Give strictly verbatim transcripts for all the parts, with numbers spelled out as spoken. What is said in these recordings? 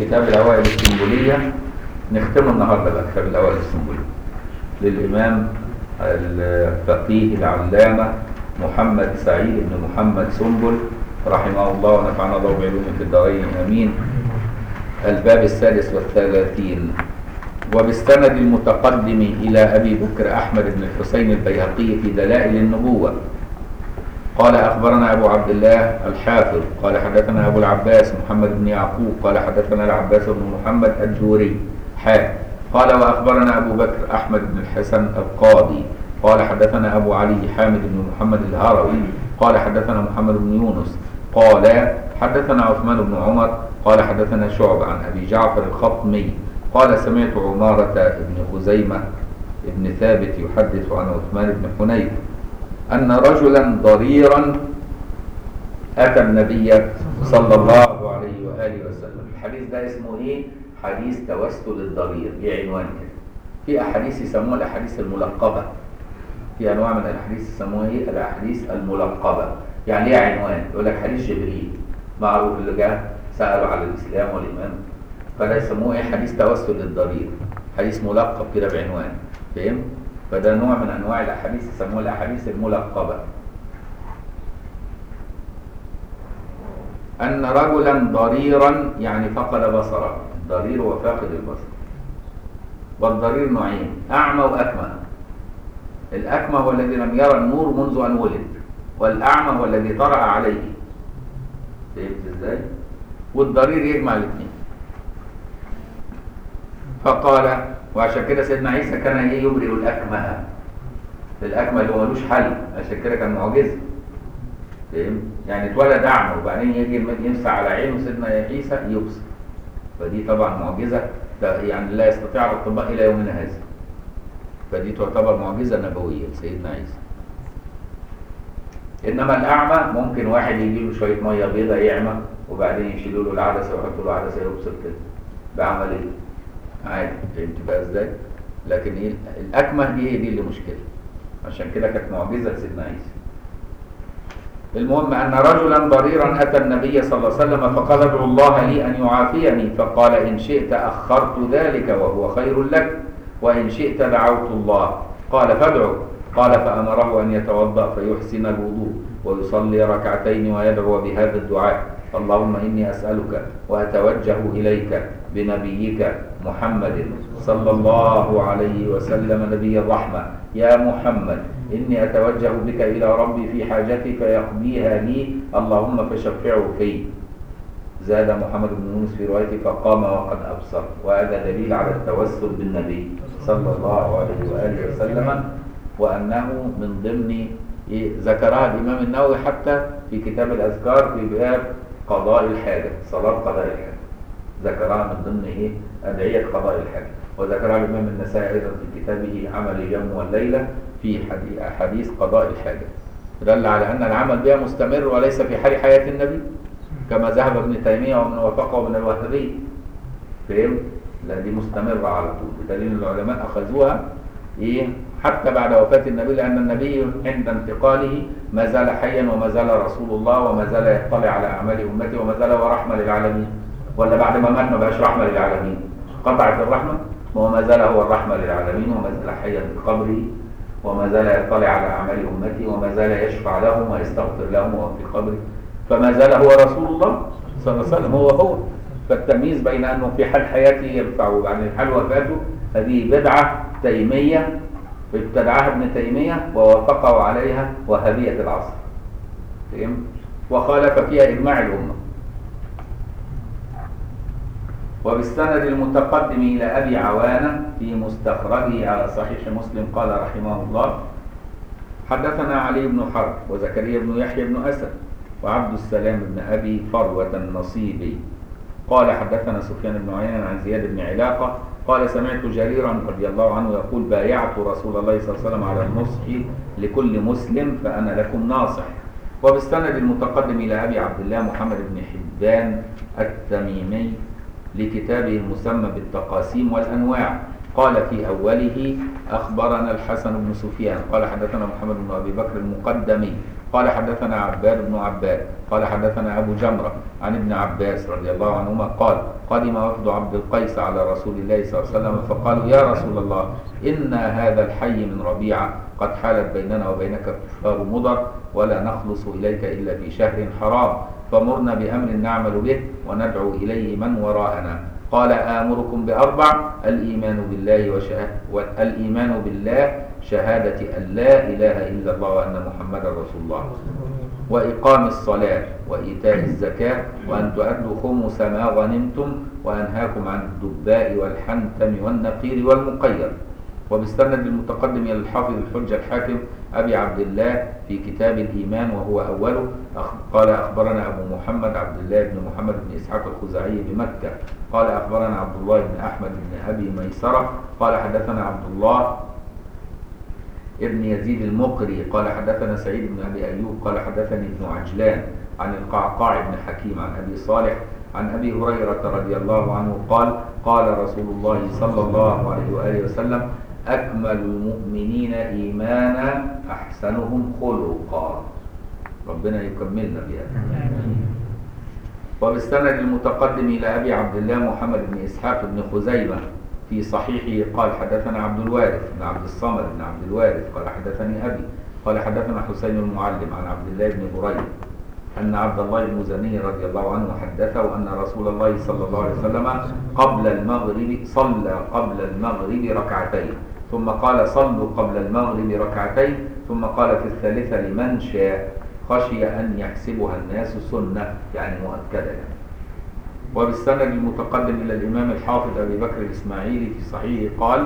كتاب الأوائل السنبولية، نختم النهارده بقى كتاب الأوائل السنبولية للإمام الفقيه العلامة محمد سعيد بن محمد سنبل رحمه الله ونفعنا الله بعلومه في الدارين آمين. الباب السادس والثلاثين. وبالسند المتقدم إلى أبي بكر أحمد بن الحسين البيهقي في دلائل النبوة قال أخبرنا أبو عبد الله الحافظ قال حدثنا أبو العباس محمد بن يعقوب قال حدثنا العباس بن محمد الجوري حا قال وأخبرنا أبو بكر أحمد بن الحسن القاضي قال حدثنا أبو علي حامد بن محمد الهروي قال حدثنا محمد بن يونس قال حدثنا عثمان بن عمر قال حدثنا شعب عن أبي جعفر الخطمي قال سمعت عمارة بن خزيمة بن ثابت يحدث عن عثمان بن حنيف أن رجلا ضريرا أتى النبي صلى الله عليه وآله وسلم. الحديث ده اسمه إيه؟ حديث توسل الضرير، ليه عنوان كده. في أحاديث يسموها الأحاديث الملقبة، في أنواع من الأحاديث يسموها إيه؟ الأحاديث الملقبة، يعني ليه عنوان؟ يقول لك حديث جبريل معروف اللي جاء سألوا على الإسلام والإيمان، فده يسموه إيه؟ حديث توسل الضرير، حديث ملقب كده بعنوان، فاهم؟ فده نوع من أنواع الأحاديث يسموها الأحاديث الملقبة. أن رجلا ضريرا يعني فقد بصره، الضرير هو فاقد البصر. والضرير نوعين، أعمى وأكمى. الأكمى هو الذي لم يرى النور منذ أن ولد، والأعمى هو الذي طرأ عليه. فهمت إزاي؟ والضرير يجمع الاثنين. فقال، وعشان كده سيدنا عيسى كان ايه؟ يبرئ الأكمه. الأكمه اللي هو ملوش حل، عشان كده كان معجزه. فاهم؟ يعني اتولد أعمى وبعدين يجي يمسح على عينه سيدنا عيسى يبصر. فدي طبعا معجزه يعني لا يستطيع الأطباء إلى يومنا هذا. فدي تعتبر معجزه نبويه لسيدنا عيسى. انما الأعمى ممكن واحد يجي له شويه ميه بيضاء يعمى وبعدين يشيلوا له العدسه ويحطوا له عدسه يبصر كده بعمليه عادي. فهمت بقى ازاي؟ لكن ايه الاكمه دي هي دي اللي مشكله، عشان كده كانت معجزه سيدنا عيسى. المهم ان رجلا ضريرا اتى النبي صلى الله عليه وسلم فقال ادعو الله لي ان يعافيني، فقال ان شئت اخرت ذلك وهو خير لك وان شئت دعوت الله. قال فادعو. قال فامره ان يتوضا فيحسن الوضوء ويصلي ركعتين ويدعو بهذا الدعاء: اللهم إني أسألك وأتوجه إليك بنبيك محمد صلى الله عليه وسلم نبي الرحمة، يا محمد إني أتوجه بك إلى ربي في حاجتي فيقضيها لي، اللهم فشفعه في. زاد محمد بن يونس في روايته فقام وقد أبصر. وهذا دليل على التوسل بالنبي صلى الله عليه وآله وسلم، وأنه من ضمن ذكرها الإمام النووي حتى في كتاب الأذكار في باب قضاء الحاجة، صلاة قضاء الحاجة، ذكرها من ضمن إيه؟ أدعية قضاء الحاجة. وذكرها الإمام النسائي أيضا في كتابه عمل اليوم والليلة في حديث قضاء الحاجة، دل على أن العمل بها مستمر وليس في حال حياة النبي كما ذهب ابن تيمية ومن وافقه من الوهابية. فهم؟ لا دي مستمرة على طول، بدليل العلماء أخذوها إيه؟ حتى بعد وفاة النبي، لأن النبي عند انتقاله ما زال حيا وما زال رسول الله وما زال يطلع على أعمال أمته وما زال هو رحمة للعالمين. ولا بعد ما مات ما بقاش رحمة للعالمين؟ قطعت الرحمة؟ وما زال هو الرحمة للعالمين وما زال حيا في قبره وما زال يطلع على أعمال أمته وما زال يشفع لهم ويستغفر لهم وهو في قبره، فما زال هو رسول الله صلى الله عليه وسلم هو هو. فالتمييز بين أنه في حال حياته يرفع وبعد حال وفاته هذه بدعة تيمية ابتدعها ابن تيمية ووافقه عليها وهابية العصر. فهم؟ وخالف فيها إجماع الأمة. وبالسند المتقدم إلى أبي عوانة في مستخرجه على صحيح مسلم قال رحمه الله: حدثنا علي بن حرب وزكريا بن يحيى بن أسد وعبد السلام بن أبي فروة النصيبي قال حدثنا سفيان بن عيينة عن زياد بن علاقة قال سمعت جريرا رضي الله عنه يقول: بايعت رسول الله صلى الله عليه وسلم على النصح لكل مسلم فأنا لكم ناصح. وبالسند المتقدم إلى أبي عبد الله محمد بن حبان التميمي لكتابه المسمى بالتقاسيم والأنواع قال في أوله: أخبرنا الحسن بن سفيان قال حدثنا محمد بن أبي بكر المقدمي قال حدثنا عباد بن عباد قال حدثنا أبو جمرة عن ابن عباس رضي الله عنهما قال قدم وفد عبد القيس على رسول الله صلى الله عليه وسلم فقالوا يا رسول الله إن هذا الحي من ربيعة قد حالت بيننا وبينك كفار مضر ولا نخلص إليك إلا في شهر حرام فمرنا بأمر نعمل به وندعو إليه من وراءنا. قال آمركم بأربع: الإيمان بالله وشهادة والإيمان بالله شهادة أن لا إله إلا الله وأن محمدا رسول الله، وإقام الصلاة وإيتاء الزكاة وأن تؤدوا خمس ما غنمتم، وأنهاكم عن الدباء والحنتم والنقير والمقير. وبالسند المتقدم إلى الحافظ الحجة الحاكم أبي عبد الله في كتاب الإيمان وهو أوله قال أخبرنا أبو محمد عبد الله بن محمد بن إسحاق الخزاعي بمكة قال أخبرنا عبد الله بن أحمد بن أبي ميسرة قال حدثنا عبد الله ابن يزيد المقري قال حدثنا سعيد بن أبي أيوب قال حدثني ابن عجلان عن القعقاع بن حكيم عن أبي صالح عن أبي هريرة رضي الله عنه قال قال رسول الله صلى الله عليه وآله وسلم: أكمل المؤمنين إيمانا أحسنهم خلقا. ربنا يكملنا بها. وبالسند المتقدم إلى أبي عبد الله محمد بن إسحاق بن خزيمة في صحيحه قال حدثنا عبد الوارث بن عبد الصمد بن عبد الوارث قال حدثني أبي قال حدثنا حسين المعلم عن عبد الله بن بريد أن عبد الله المزني رضي الله عنه حدثه أن رسول الله صلى الله عليه وسلم قبل المغرب صلى قبل المغرب ركعتين ثم قال: صلوا قبل المغرب ركعتين ثم قال في الثالثة لمن شاء خشي أن يحسبها الناس سنة، يعني مؤكدة يعني. وبالسند المتقدم إلى الإمام الحافظ أبي بكر الإسماعيلي في صحيحه قال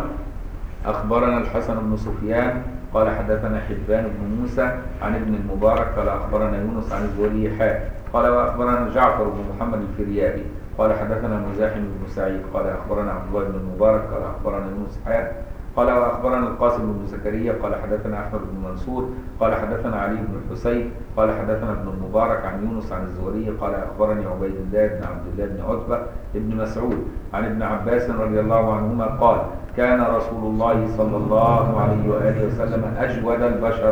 أخبرنا الحسن بن سفيان قال حدثنا حبان بن موسى عن ابن المبارك قال أخبرنا يونس عن الزهري حاء قال وأخبرنا جعفر بن محمد الفريابي قال حدثنا مزاحم بن سعيد قال أخبرنا عبد الله بن المبارك قال أخبرنا يونس حاء قال وأخبرنا القاسم بن زكريا قال حدثنا أحمد بن منصور قال حدثنا علي بن الحسين قال حدثنا ابن المبارك عن يونس عن الزهري قال أخبرني عبيد الله بن عبد الله بن عتبة بن مسعود عن ابن عباس رضي الله عنهما قال كان رسول الله صلى الله عليه وآله وسلم أجود البشر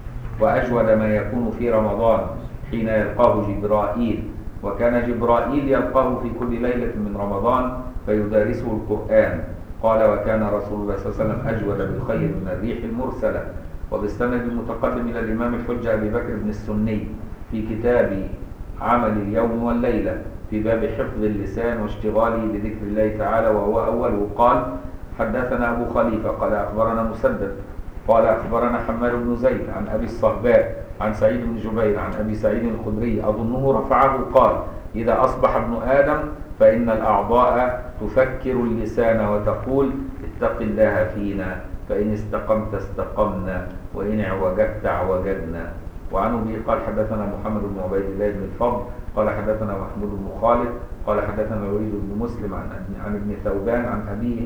وأجود ما يكون في رمضان حين يلقاه جبرائيل، وكان جبرائيل يلقاه في كل ليلة من رمضان فيدارسه القرآن. قال وكان رسول الله صلى الله عليه وسلم أجود بالخير من الريح المرسلة. وبالسند المتقدم إلى الإمام الحجة أبي بكر بن السني في كتاب عمل اليوم والليلة في باب حفظ اللسان واشتغاله بذكر الله تعالى وهو أول قال حدثنا أبو خليفة قال أخبرنا مسدد قال أخبرنا حماد بن زيد عن أبي الصهباء عن سعيد بن جبير عن أبي سعيد الخدري أظنه رفعه قال إذا أصبح ابن آدم فإن الأعضاء تفكر اللسان وتقول اتق الله فينا فإن استقمت استقمنا وإن اعوجدت اعوجدنا. وعنه به قال حدثنا محمد بن عبيد الله بن الفضل قال حدثنا محمود بن خالد قال حدثنا الوليد بن مسلم عن عن ابن ثوبان عن أبيه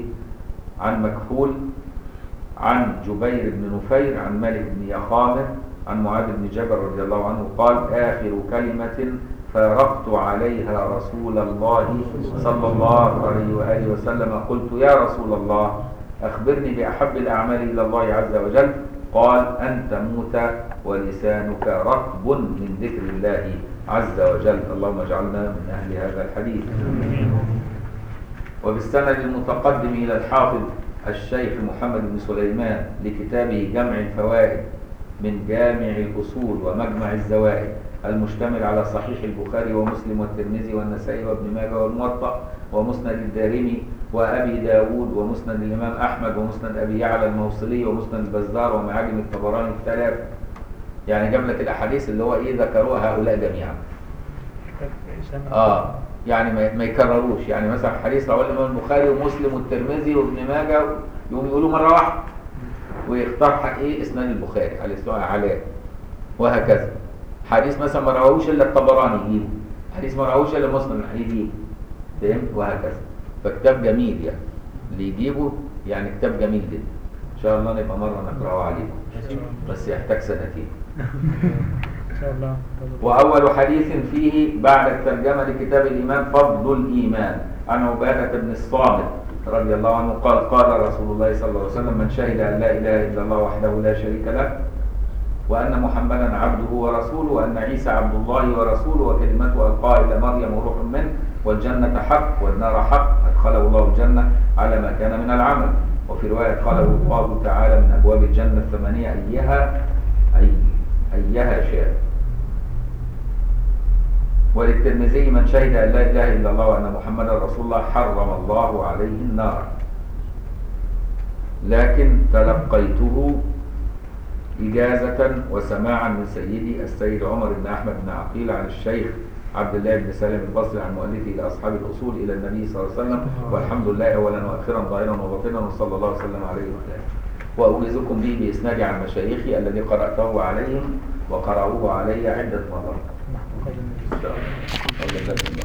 عن مكحول عن جبير بن نفير عن مالك بن يخامر عن معاذ بن جبل رضي الله عنه قال آخر كلمة فارقت عليها رسول الله صلى الله عليه وآله وسلم قلت يا رسول الله أخبرني بأحب الأعمال إلى الله عز وجل قال أن تموت ولسانك رطب من ذكر الله عز وجل. اللهم اجعلنا من أهل هذا الحديث. وبالسند المتقدم إلى الحافظ الشيخ محمد بن سليمان لكتابه جمع الفوائد من جامع الأصول ومجمع الزوائد المشتمل على صحيح البخاري ومسلم والترمذي والنسائي وابن ماجه والموطأ ومسند الدارمي وأبي داود ومسند الإمام أحمد ومسند أبي يعلى الموصلي ومسند البزار ومعاجم الطبراني الثلاث. يعني جاب لك الأحاديث اللي هو إيه ذكروها هؤلاء جميعا. آه يعني ما يكرروش، يعني مثلا حديث رواه الإمام البخاري ومسلم والترمذي وابن ماجه يقوم يقولوا مرة واحدة ويختار إيه اسناد البخاري على اسمه علاء وهكذا. حديث مثلا ما رواهوش الا الطبراني يجيبه، حديث ما رواهوش الا مسلم يجيبه، فهمت؟ وهكذا. فكتاب جميل يعني اللي يجيبه، يعني كتاب جميل جدا. ان شاء الله نبقى مره نقراه عليكم بس يحتاج سنتين ان شاء الله. واول حديث فيه بعد الترجمه لكتاب الايمان فضل الايمان عن عباده بن الصامت رضي الله عنه قال قال رسول الله صلى الله عليه وسلم من شهد ان لا اله الا الله وحده لا شريك له وأن محمدا عبده ورسوله، وأن عيسى عبد الله ورسوله وكلمته ألقاها إلى مريم وروح منه، والجنة حق والنار حق، أدخله الله الجنة على ما كان من العمل. وفي رواية قال الله تعالى من أبواب الجنة الثمانية أيها أي أيها شاء. وللترمذي من شهد أن لا إله إلا الله وأن محمدا رسول الله حرم الله عليه النار. لكن تلقيته إجازة وسماعا من سيدي السيد عمر بن أحمد بن عقيل عن الشيخ عبد الله بن سالم البصري عن مؤلفه إلى أصحاب الأصول إلى النبي صلى الله عليه وسلم، والحمد لله أولا وآخرا ظاهرا وباطنا، وصلى الله وسلم عليه وسلم. وأوجزكم به بإسنادي عن مشايخي الذي قرأته عليهم وقرأوه علي عدة مرات. إن شاء الله.